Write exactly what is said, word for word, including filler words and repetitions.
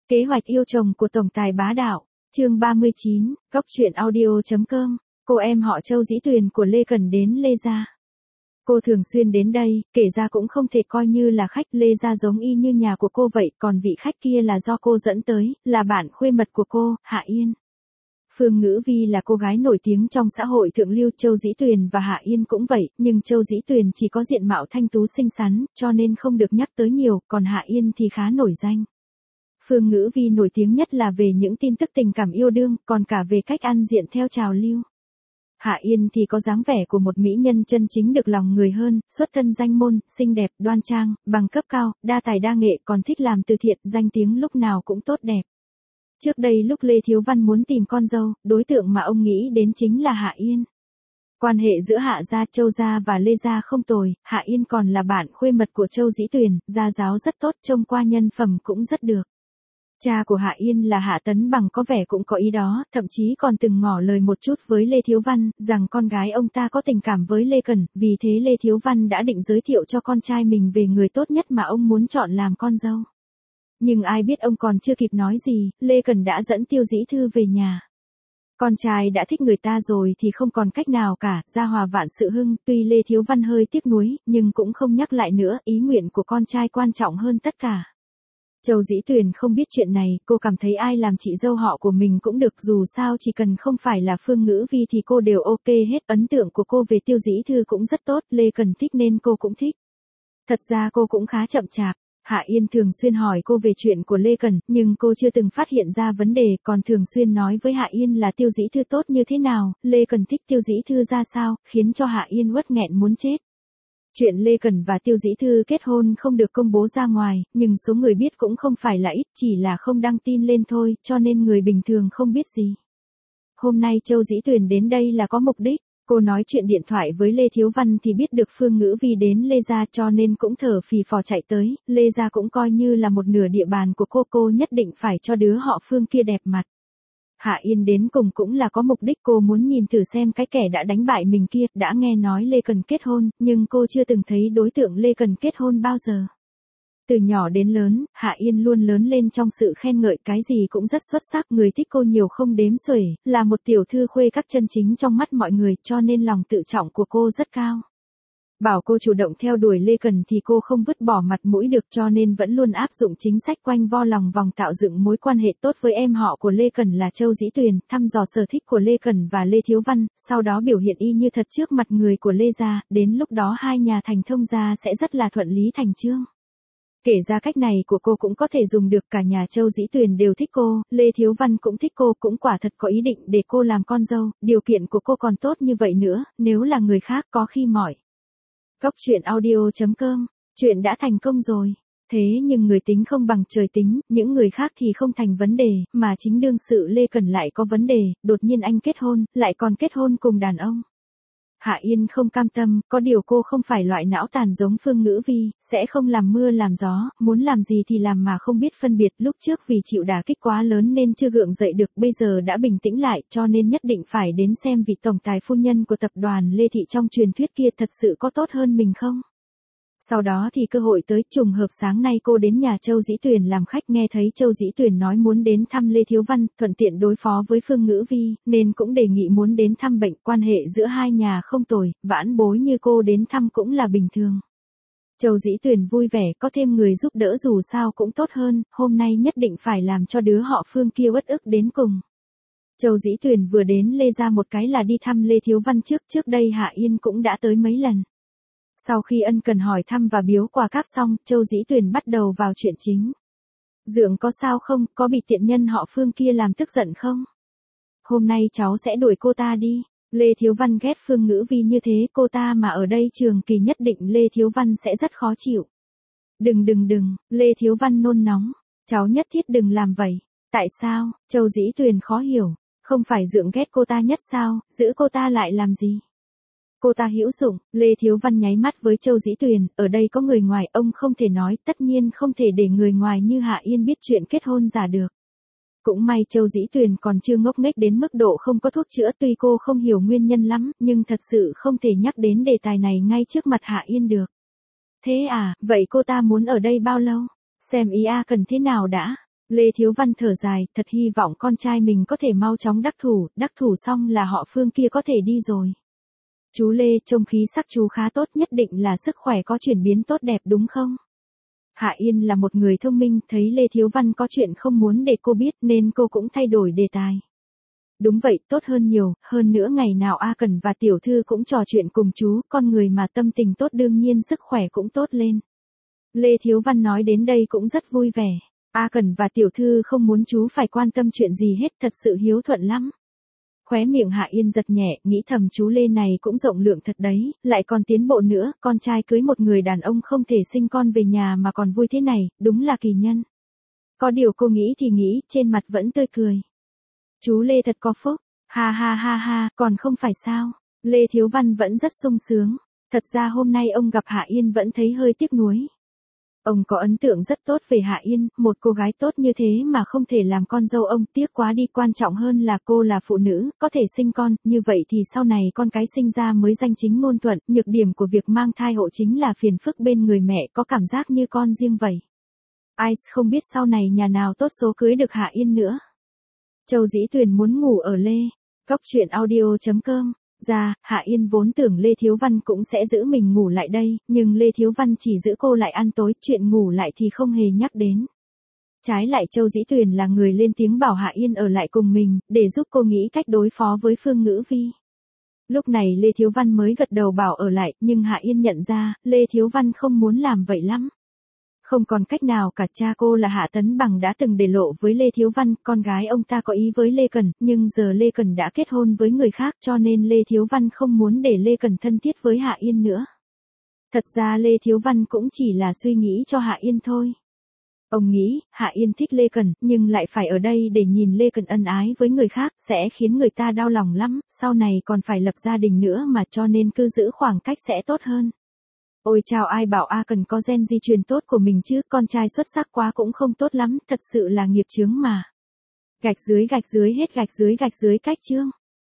Kế hoạch yêu chồng của tổng tài bá đạo, chương ba mươi chín, góc truyện audio.com, cô em họ Châu Dĩ Tuyền của Lê Cần đến Lê Gia. Cô thường xuyên đến đây, kể ra cũng không thể coi như là khách, Lê Gia giống y như nhà của cô vậy, còn vị khách kia là do cô dẫn tới, là bạn khuê mật của cô, Hạ Yên. Phương Ngữ Vi là cô gái nổi tiếng trong xã hội thượng lưu, Châu Dĩ Tuyền và Hạ Yên cũng vậy, nhưng Châu Dĩ Tuyền chỉ có diện mạo thanh tú xinh xắn, cho nên không được nhắc tới nhiều, còn Hạ Yên thì khá nổi danh. Phương Ngữ Vi nổi tiếng nhất là về những tin tức tình cảm yêu đương, còn cả về cách ăn diện theo trào lưu. Hạ Yên thì có dáng vẻ của một mỹ nhân chân chính được lòng người hơn, xuất thân danh môn, xinh đẹp, đoan trang, bằng cấp cao, đa tài đa nghệ, còn thích làm từ thiện, danh tiếng lúc nào cũng tốt đẹp. Trước đây lúc Lê Thiếu Văn muốn tìm con dâu, đối tượng mà ông nghĩ đến chính là Hạ Yên. Quan hệ giữa Hạ Gia, Châu Gia và Lê Gia không tồi, Hạ Yên còn là bạn khuê mật của Châu Dĩ Tuyền, gia giáo rất tốt, trông qua nhân phẩm cũng rất được. Cha của Hạ Yên là Hạ Tấn Bằng có vẻ cũng có ý đó, thậm chí còn từng ngỏ lời một chút với Lê Thiếu Văn, rằng con gái ông ta có tình cảm với Lê Cần, vì thế Lê Thiếu Văn đã định giới thiệu cho con trai mình về người tốt nhất mà ông muốn chọn làm con dâu. Nhưng ai biết ông còn chưa kịp nói gì, Lê Cần đã dẫn Tiêu Dĩ Thư về nhà. Con trai đã thích người ta rồi thì không còn cách nào cả, gia hòa vạn sự hưng, tuy Lê Thiếu Văn hơi tiếc nuối, nhưng cũng không nhắc lại nữa, ý nguyện của con trai quan trọng hơn tất cả. Châu Dĩ Tuyền không biết chuyện này, cô cảm thấy ai làm chị dâu họ của mình cũng được, dù sao chỉ cần không phải là Phương Ngữ Vi thì cô đều ok hết, ấn tượng của cô về Tiêu Dĩ Thư cũng rất tốt, Lê Cần thích nên cô cũng thích. Thật ra cô cũng khá chậm chạp. Hạ Yên thường xuyên hỏi cô về chuyện của Lê Cần, nhưng cô chưa từng phát hiện ra vấn đề, còn thường xuyên nói với Hạ Yên là Tiêu Dĩ Thư tốt như thế nào, Lê Cần thích Tiêu Dĩ Thư ra sao, khiến cho Hạ Yên uất nghẹn muốn chết. Chuyện Lê Cần và Tiêu Dĩ Thư kết hôn không được công bố ra ngoài, nhưng số người biết cũng không phải là ít, chỉ là không đăng tin lên thôi, cho nên người bình thường không biết gì. Hôm nay Châu Dĩ Tuyền đến đây là có mục đích. Cô nói chuyện điện thoại với Lê Thiếu Văn thì biết được Phương Ngữ Vi đến Lê Gia, cho nên cũng thở phì phò chạy tới, Lê Gia cũng coi như là một nửa địa bàn của cô, cô nhất định phải cho đứa họ Phương kia đẹp mặt. Hạ Yên đến cùng cũng là có mục đích, cô muốn nhìn thử xem cái kẻ đã đánh bại mình kia, đã nghe nói Lê Cần kết hôn, nhưng cô chưa từng thấy đối tượng Lê Cần kết hôn bao giờ. Từ nhỏ đến lớn, Hạ Yên luôn lớn lên trong sự khen ngợi, cái gì cũng rất xuất sắc, người thích cô nhiều không đếm xuể, là một tiểu thư khuê các chân chính trong mắt mọi người, cho nên lòng tự trọng của cô rất cao. Bảo cô chủ động theo đuổi Lê Cần thì cô không vứt bỏ mặt mũi được, cho nên vẫn luôn áp dụng chính sách quanh vo lòng vòng tạo dựng mối quan hệ tốt với em họ của Lê Cần là Châu Dĩ Tuyền, thăm dò sở thích của Lê Cần và Lê Thiếu Văn, sau đó biểu hiện y như thật trước mặt người của Lê Gia, đến lúc đó hai nhà thành thông gia sẽ rất là thuận lý thành chương. Kể ra cách này của cô cũng có thể dùng được, cả nhà Châu Dĩ Tuyền đều thích cô, Lê Thiếu Văn cũng thích cô, cũng quả thật có ý định để cô làm con dâu, điều kiện của cô còn tốt như vậy nữa, nếu là người khác có khi mỏi. Góc truyện audio.com, chuyện đã thành công rồi. Thế nhưng người tính không bằng trời tính, những người khác thì không thành vấn đề, mà chính đương sự Lê Cần lại có vấn đề, đột nhiên anh kết hôn, lại còn kết hôn cùng đàn ông. Hạ Yên không cam tâm, có điều cô không phải loại não tàn giống Phương Ngữ Vi, sẽ không làm mưa làm gió, muốn làm gì thì làm mà không biết phân biệt, lúc trước vì chịu đả kích quá lớn nên chưa gượng dậy được, bây giờ đã bình tĩnh lại, cho nên nhất định phải đến xem vị tổng tài phu nhân của tập đoàn Lê Thị trong truyền thuyết kia thật sự có tốt hơn mình không. Sau đó thì cơ hội tới, trùng hợp sáng nay cô đến nhà Châu Dĩ Tuyền làm khách, nghe thấy Châu Dĩ Tuyền nói muốn đến thăm Lê Thiếu Văn, thuận tiện đối phó với Phương Ngữ Vi, nên cũng đề nghị muốn đến thăm bệnh, quan hệ giữa hai nhà không tồi, vãn bối như cô đến thăm cũng là bình thường. Châu Dĩ Tuyền vui vẻ, có thêm người giúp đỡ dù sao cũng tốt hơn, hôm nay nhất định phải làm cho đứa họ Phương kia uất ức đến cùng. Châu Dĩ Tuyền vừa đến Lê Gia một cái là đi thăm Lê Thiếu Văn trước, trước đây Hạ Yên cũng đã tới mấy lần. Sau khi ân cần hỏi thăm và biếu quà cáp xong, Châu Dĩ Tuyền bắt đầu vào chuyện chính. Dượng có sao không, có bị tiện nhân họ Phương kia làm tức giận không? Hôm nay cháu sẽ đuổi cô ta đi. Lê Thiếu Văn ghét Phương Ngữ Vi như thế, cô ta mà ở đây trường kỳ nhất định Lê Thiếu Văn sẽ rất khó chịu. Đừng đừng đừng, Lê Thiếu Văn nôn nóng. Cháu nhất thiết đừng làm vậy. Tại sao? Châu Dĩ Tuyền khó hiểu. Không phải dượng ghét cô ta nhất sao, giữ cô ta lại làm gì? Cô ta hữu dụng, Lê Thiếu Văn nháy mắt với Châu Dĩ Tuyền, ở đây có người ngoài, ông không thể nói, tất nhiên không thể để người ngoài như Hạ Yên biết chuyện kết hôn giả được. Cũng may Châu Dĩ Tuyền còn chưa ngốc nghếch đến mức độ không có thuốc chữa, tuy cô không hiểu nguyên nhân lắm, nhưng thật sự không thể nhắc đến đề tài này ngay trước mặt Hạ Yên được. Thế à, vậy cô ta muốn ở đây bao lâu? Xem ý a cần thế nào đã. Lê Thiếu Văn thở dài, thật hy vọng con trai mình có thể mau chóng đắc thủ, đắc thủ xong là họ Phương kia có thể đi rồi. Chú Lê, trông khí sắc chú khá tốt, nhất định là sức khỏe có chuyển biến tốt đẹp đúng không? Hạ Yên là một người thông minh, thấy Lê Thiếu Văn có chuyện không muốn để cô biết nên cô cũng thay đổi đề tài. Đúng vậy, tốt hơn nhiều, hơn nữa ngày nào A Cần và Tiểu Thư cũng trò chuyện cùng chú, con người mà tâm tình tốt đương nhiên sức khỏe cũng tốt lên. Lê Thiếu Văn nói đến đây cũng rất vui vẻ. A Cần và Tiểu Thư không muốn chú phải quan tâm chuyện gì hết, thật sự hiếu thuận lắm. Khóe miệng Hạ Yên giật nhẹ, nghĩ thầm chú Lê này cũng rộng lượng thật đấy, lại còn tiến bộ nữa, con trai cưới một người đàn ông không thể sinh con về nhà mà còn vui thế này, đúng là kỳ nhân. Có điều cô nghĩ thì nghĩ, trên mặt vẫn tươi cười. Chú Lê thật có phúc, ha ha ha ha, còn không phải sao, Lê Thiếu Văn vẫn rất sung sướng, thật ra hôm nay ông gặp Hạ Yên vẫn thấy hơi tiếc nuối. Ông có ấn tượng rất tốt về Hạ Yên, một cô gái tốt như thế mà không thể làm con dâu ông, tiếc quá đi, quan trọng hơn là cô là phụ nữ, có thể sinh con, như vậy thì sau này con cái sinh ra mới danh chính ngôn thuận, nhược điểm của việc mang thai hộ chính là phiền phức bên người mẹ, có cảm giác như con riêng vậy. Ai không biết sau này nhà nào tốt số cưới được Hạ Yên nữa. Châu Dĩ Tuyền muốn ngủ ở Lê. Cóc truyện audio chấm com. Ra, Hạ Yên vốn tưởng Lê Thiếu Văn cũng sẽ giữ mình ngủ lại đây, nhưng Lê Thiếu Văn chỉ giữ cô lại ăn tối, chuyện ngủ lại thì không hề nhắc đến. Trái lại Châu Dĩ Tuyền là người lên tiếng bảo Hạ Yên ở lại cùng mình, để giúp cô nghĩ cách đối phó với Phương Ngữ Vi. Lúc này Lê Thiếu Văn mới gật đầu bảo ở lại, nhưng Hạ Yên nhận ra, Lê Thiếu Văn không muốn làm vậy lắm. Không còn cách nào cả, cha cô là Hạ Tấn Bằng đã từng để lộ với Lê Thiếu Văn, con gái ông ta có ý với Lê Cần, nhưng giờ Lê Cần đã kết hôn với người khác cho nên Lê Thiếu Văn không muốn để Lê Cần thân thiết với Hạ Yên nữa. Thật ra Lê Thiếu Văn cũng chỉ là suy nghĩ cho Hạ Yên thôi. Ông nghĩ, Hạ Yên thích Lê Cần, nhưng lại phải ở đây để nhìn Lê Cần ân ái với người khác, sẽ khiến người ta đau lòng lắm, sau này còn phải lập gia đình nữa mà, cho nên cứ giữ khoảng cách sẽ tốt hơn. Ôi chao, ai bảo A Cần có gen di truyền tốt của mình chứ, con trai xuất sắc quá cũng không tốt lắm, thật sự là nghiệp chướng mà. Gạch dưới gạch dưới hết gạch dưới gạch dưới cách chương.